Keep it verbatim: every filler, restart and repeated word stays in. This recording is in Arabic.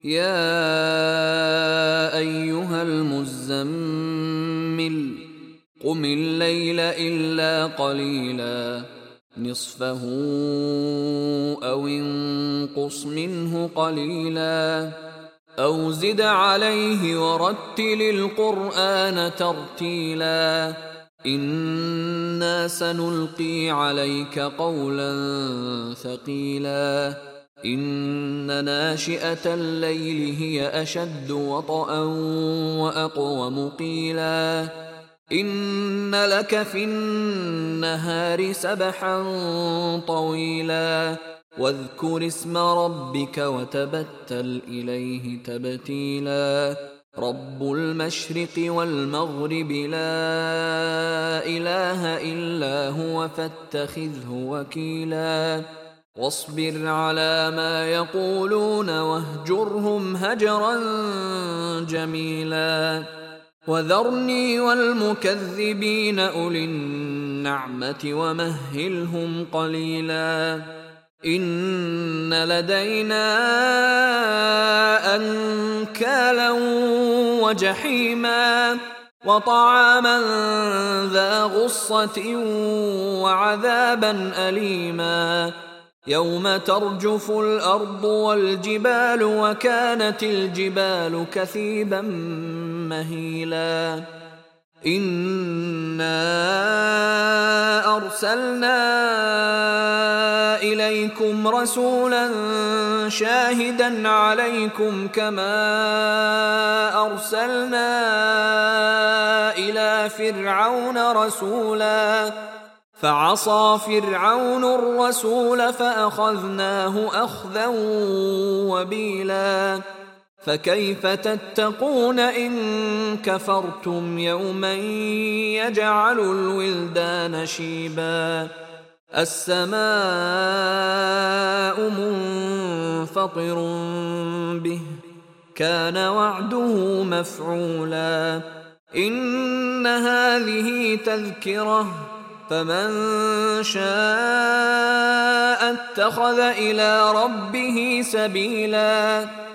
يا أيها المزمل قم الليل إلا قليلا نصفه أو انقص منه قليلا أو زد عليه ورتل القرآن ترتيلا إنا سنلقي عليك قولا ثقيلا إن ناشئة الليل هي أشد وطئا وأقوم قيلا إن لك في النهار سبحا طويلا واذكر اسم ربك وتبتل إليه تبتيلا رب المشرق والمغرب لا إله إلا هو فاتخذه وكيلا واصبر على ما يقولون واهجرهم هجرا جميلا وذرني والمكذبين أولي النعمة ومهلهم قليلا إن لدينا أنكالا وجحيما وطعاما ذا غصة وعذابا أليما يوم ترجف الأرض والجبال وكانت الجبال كثيبا مهيلا إنا أرسلنا إليكم رسولا شاهدا عليكم كما أرسلنا إلى فرعون رسولا فعصى فرعون الرسول فأخذناه أخذا وبيلا فكيف تتقون إن كفرتم يوما يجعل الولدان شيبا السماء منفطر به كان وعده مفعولا إن هذه تذكرة فمن شاء اتخذ إلى ربه سبيلا